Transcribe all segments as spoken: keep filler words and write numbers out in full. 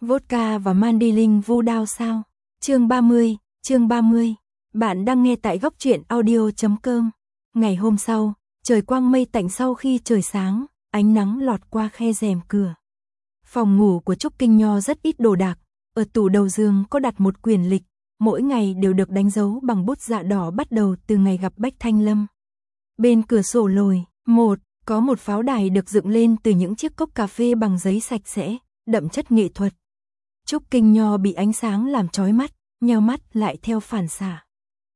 Vodka và Mandilin vu đao sao? Chương ba mươi, chương ba mươi. Bạn đang nghe tại góc truyện audio chấm com. Ngày hôm sau, trời quang mây tạnh sau khi trời sáng, ánh nắng lọt qua khe rèm cửa. Phòng ngủ của Trúc Kinh Nho rất ít đồ đạc, ở tủ đầu giường có đặt một quyển lịch, mỗi ngày đều được đánh dấu bằng bút dạ đỏ bắt đầu từ ngày gặp Bách Thanh Lâm. Bên cửa sổ lồi, một, có một pháo đài được dựng lên từ những chiếc cốc cà phê bằng giấy sạch sẽ, đậm chất nghệ thuật. Trúc Kinh Nho bị ánh sáng làm chói mắt, nheo mắt lại theo phản xạ.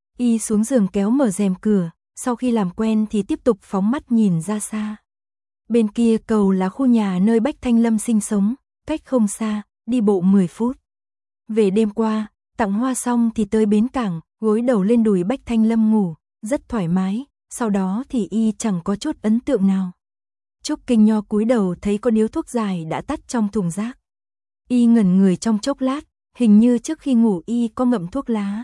Y xuống giường kéo mở rèm cửa, sau khi làm quen thì tiếp tục phóng mắt nhìn ra xa. Bên kia cầu là khu nhà nơi Bách Thanh Lâm sinh sống, cách không xa, đi bộ mười phút. Về đêm qua, tặng hoa xong thì tới bến cảng, gối đầu lên đùi Bách Thanh Lâm ngủ, rất thoải mái, sau đó thì y chẳng có chút ấn tượng nào. Trúc Kinh Nho cúi đầu thấy có điếu thuốc dài đã tắt trong thùng rác. Y ngẩn người trong chốc lát, hình như trước khi ngủ y có ngậm thuốc lá.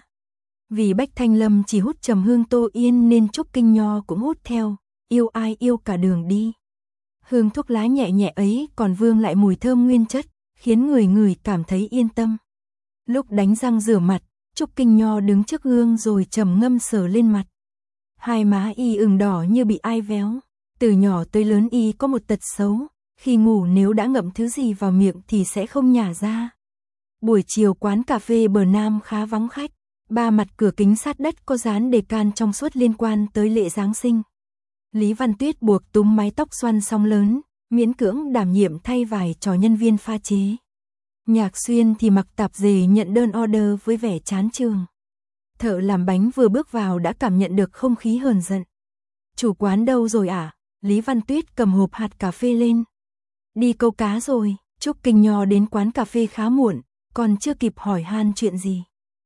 Vì Bách Thanh Lâm chỉ hút trầm hương Tô Yên nên Trúc Kinh Nho cũng hút theo, yêu ai yêu cả đường đi. Hương thuốc lá nhẹ nhẹ ấy còn vương lại mùi thơm nguyên chất, khiến người người cảm thấy yên tâm. Lúc đánh răng rửa mặt, Trúc Kinh Nho đứng trước gương rồi trầm ngâm sờ lên mặt. Hai má y ửng đỏ như bị ai véo. Từ nhỏ tới lớn y có một tật xấu, khi ngủ nếu đã ngậm thứ gì vào miệng thì sẽ không nhả ra. Buổi chiều quán cà phê Bờ Nam khá vắng khách, ba mặt cửa kính sát đất có dán đề can trong suốt liên quan tới lễ Giáng sinh. Lý Văn Tuyết buộc túm mái tóc xoăn sóng lớn, miễn cưỡng đảm nhiệm thay vài trò nhân viên pha chế. Nhạc Xuyên thì mặc tạp dề nhận đơn order với vẻ chán chường. Thợ làm bánh vừa bước vào đã cảm nhận được không khí hờn giận. Chủ quán đâu rồi à? Lý Văn Tuyết cầm hộp hạt cà phê lên. Đi câu cá rồi. Trúc Kinh Nho đến quán cà phê khá muộn, còn chưa kịp hỏi han chuyện gì.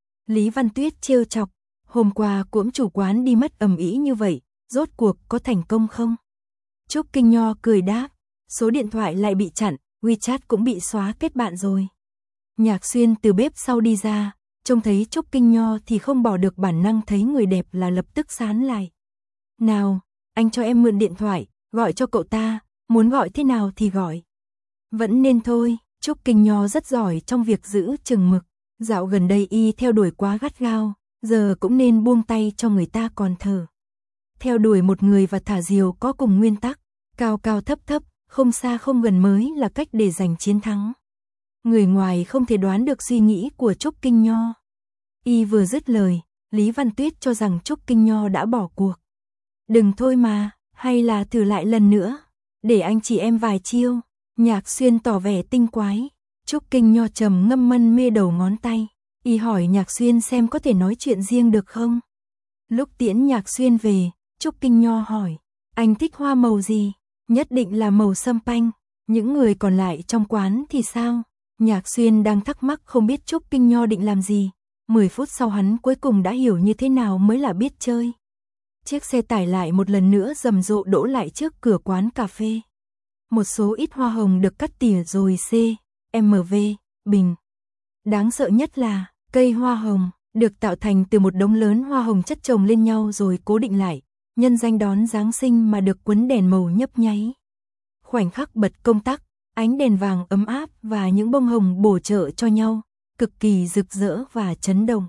Lý Văn Tuyết trêu chọc, hôm qua cũng chủ quán đi mất ầm ĩ như vậy, rốt cuộc có thành công không? Trúc Kinh Nho cười đáp, số điện thoại lại bị chặn, WeChat cũng bị xóa kết bạn rồi. Nhạc Xuyên từ bếp sau đi ra, trông thấy Trúc Kinh Nho thì không bỏ được bản năng thấy người đẹp là lập tức sán lại. Nào, anh cho em mượn điện thoại, gọi cho cậu ta, muốn gọi thế nào thì gọi. Vẫn nên thôi, Trúc Kinh Nho rất giỏi trong việc giữ chừng mực. Dạo gần đây y theo đuổi quá gắt gao, giờ cũng nên buông tay cho người ta còn thở. Theo đuổi một người và thả diều có cùng nguyên tắc, cao cao thấp thấp, không xa không gần mới là cách để giành chiến thắng. Người ngoài không thể đoán được suy nghĩ của Trúc Kinh Nho. Y vừa dứt lời, Lý Văn Tuyết cho rằng Trúc Kinh Nho đã bỏ cuộc. Đừng thôi mà, hay là thử lại lần nữa, để anh chỉ em vài chiêu. Nhạc Xuyên tỏ vẻ tinh quái. Trúc Kinh Nho trầm ngâm mân mê đầu ngón tay. Y hỏi Nhạc Xuyên xem có thể nói chuyện riêng được không. Lúc tiễn Nhạc Xuyên về, Trúc Kinh Nho hỏi, anh thích hoa màu gì? Nhất định là màu sâm panh. Những người còn lại trong quán thì sao? Nhạc Xuyên đang thắc mắc không biết Trúc Kinh Nho định làm gì. Mười phút sau hắn cuối cùng đã hiểu như thế nào mới là biết chơi. Chiếc xe tải lại một lần nữa rầm rộ đỗ lại trước cửa quán cà phê. Một số ít hoa hồng được cắt tỉa rồi C, M V, bình. Đáng sợ nhất là, cây hoa hồng, được tạo thành từ một đống lớn hoa hồng chất chồng lên nhau rồi cố định lại, nhân danh đón Giáng sinh mà được quấn đèn màu nhấp nháy. Khoảnh khắc bật công tắc, ánh đèn vàng ấm áp và những bông hồng bổ trợ cho nhau, cực kỳ rực rỡ và chấn động.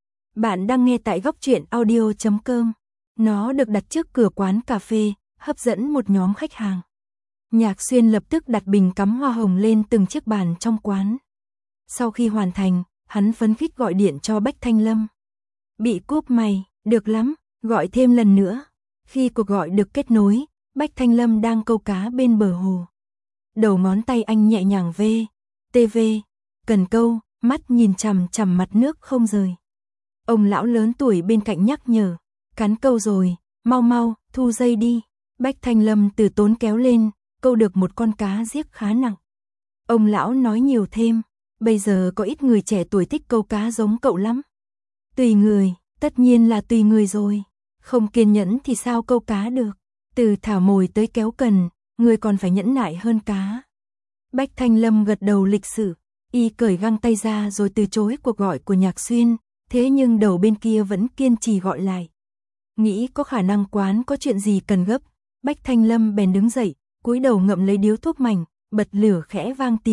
Bạn đang nghe tại góc truyện audio chấm com. Nó được đặt trước cửa quán cà phê, hấp dẫn một nhóm khách hàng. Nhạc Xuyên lập tức đặt bình cắm hoa hồng lên từng chiếc bàn trong quán. Sau khi hoàn thành, hắn phấn khích gọi điện cho Bách Thanh Lâm. Bị cúp mày, được lắm, gọi thêm lần nữa. Khi cuộc gọi được kết nối, Bách Thanh Lâm đang câu cá bên bờ hồ. Đầu ngón tay anh nhẹ nhàng V, T V, cần câu, mắt nhìn chằm chằm mặt nước không rời. Ông lão lớn tuổi bên cạnh nhắc nhở, cắn câu rồi, mau mau, thu dây đi. Bách Thanh Lâm từ tốn kéo lên, câu được một con cá giếc khá nặng. Ông lão nói nhiều thêm, bây giờ có ít người trẻ tuổi thích câu cá giống cậu lắm. Tùy người, tất nhiên là tùy người rồi. Không kiên nhẫn thì sao câu cá được. Từ thả mồi tới kéo cần, người còn phải nhẫn nại hơn cá. Bách Thanh Lâm gật đầu lịch sự, y cởi găng tay ra rồi từ chối cuộc gọi của Nhạc Xuyên, thế nhưng đầu bên kia vẫn kiên trì gọi lại. Nghĩ có khả năng quán có chuyện gì cần gấp, Bách Thanh Lâm bèn đứng dậy, cúi đầu ngậm lấy điếu thuốc mảnh, bật lửa khẽ vang tiếng,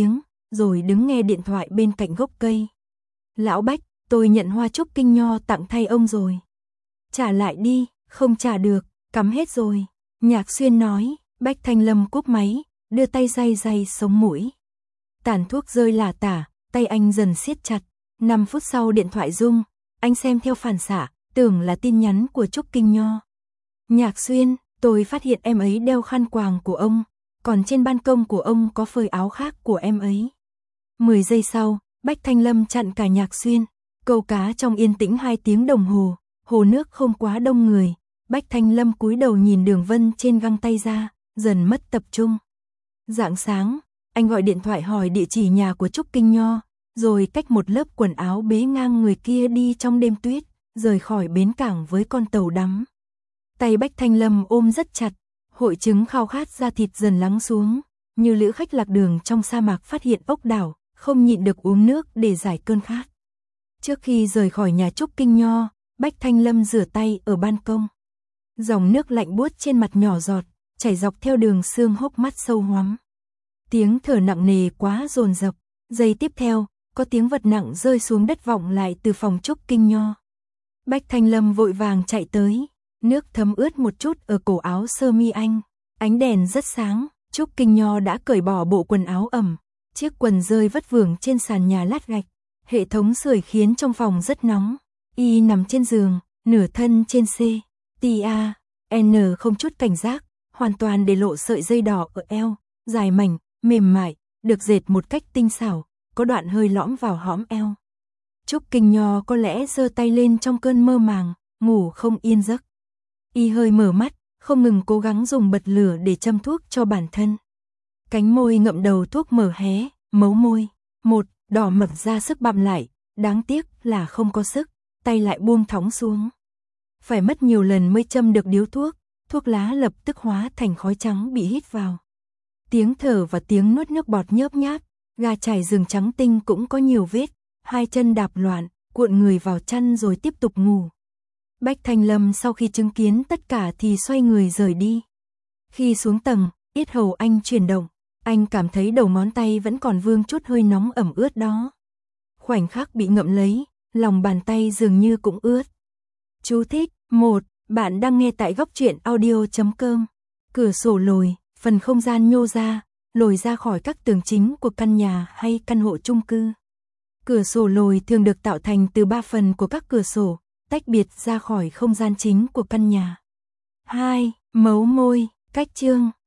rồi đứng nghe điện thoại bên cạnh gốc cây. Lão Bách, tôi nhận hoa trúc kinh nho tặng thay ông rồi. Trả lại đi, không trả được, cắm hết rồi. Nhạc Xuyên nói. Bách Thanh Lâm cúp máy, đưa tay day day sống mũi. Tàn thuốc rơi lả tả, tay anh dần siết chặt. năm phút sau điện thoại rung, anh xem theo phản xạ, tưởng là tin nhắn của Trúc Kinh Nho. Nhạc Xuyên, tôi phát hiện em ấy đeo khăn quàng của ông, còn trên ban công của ông có phơi áo khác của em ấy. mười giây sau, Bách Thanh Lâm chặn cả Nhạc Xuyên, câu cá trong yên tĩnh hai tiếng đồng hồ, hồ nước không quá đông người. Bách Thanh Lâm cúi đầu nhìn đường vân trên găng tay ra, dần mất tập trung. Rạng sáng, anh gọi điện thoại hỏi địa chỉ nhà của Trúc Kinh Nho, rồi cách một lớp quần áo bế ngang người kia đi trong đêm tuyết, rời khỏi bến cảng với con tàu đắm. Tay Bách Thanh Lâm ôm rất chặt, hội chứng khao khát da thịt dần lắng xuống, như lữ khách lạc đường trong sa mạc phát hiện ốc đảo, không nhịn được uống nước để giải cơn khát. Trước khi rời khỏi nhà Trúc Kinh Nho, Bách Thanh Lâm rửa tay ở ban công. Dòng nước lạnh buốt trên mặt nhỏ giọt, chảy dọc theo đường xương hốc mắt sâu hoắm. Tiếng thở nặng nề quá dồn dập, giây tiếp theo, có tiếng vật nặng rơi xuống đất vọng lại từ phòng Trúc Kinh Nho. Bách Thanh Lâm vội vàng chạy tới, nước thấm ướt một chút ở cổ áo sơ mi anh, ánh đèn rất sáng, Trúc Kinh Nho đã cởi bỏ bộ quần áo ẩm, chiếc quần rơi vất vưởng trên sàn nhà lát gạch, hệ thống sưởi khiến trong phòng rất nóng, y nằm trên giường, nửa thân trên C, T A, N không chút cảnh giác, hoàn toàn để lộ sợi dây đỏ ở eo, dài mảnh, mềm mại, được dệt một cách tinh xảo, có đoạn hơi lõm vào hõm eo. Trúc Kinh Nho có lẽ giơ tay lên trong cơn mơ màng, ngủ không yên giấc. Y hơi mở mắt, không ngừng cố gắng dùng bật lửa để châm thuốc cho bản thân. Cánh môi ngậm đầu thuốc mở hé, mấu môi. Một, đỏ mập ra sức bặm lại, đáng tiếc là không có sức, tay lại buông thõng xuống. Phải mất nhiều lần mới châm được điếu thuốc, thuốc lá lập tức hóa thành khói trắng bị hít vào. Tiếng thở và tiếng nuốt nước bọt nhớp nháp, gà chải rừng trắng tinh cũng có nhiều vết, hai chân đạp loạn, cuộn người vào chăn rồi tiếp tục ngủ. Bách Thanh Lâm sau khi chứng kiến tất cả thì xoay người rời đi. Khi xuống tầng, yết hầu anh chuyển động, anh cảm thấy đầu ngón tay vẫn còn vương chút hơi nóng ẩm ướt đó. Khoảnh khắc bị ngậm lấy, lòng bàn tay dường như cũng ướt. Chú thích, một. Bạn đang nghe tại góc truyện audio chấm com. Cửa sổ lồi, phần không gian nhô ra, lồi ra khỏi các tường chính của căn nhà hay căn hộ chung cư. Cửa sổ lồi thường được tạo thành từ ba phần của các cửa sổ, tách biệt ra khỏi không gian chính của căn nhà. hai. Mấu môi, cách chương.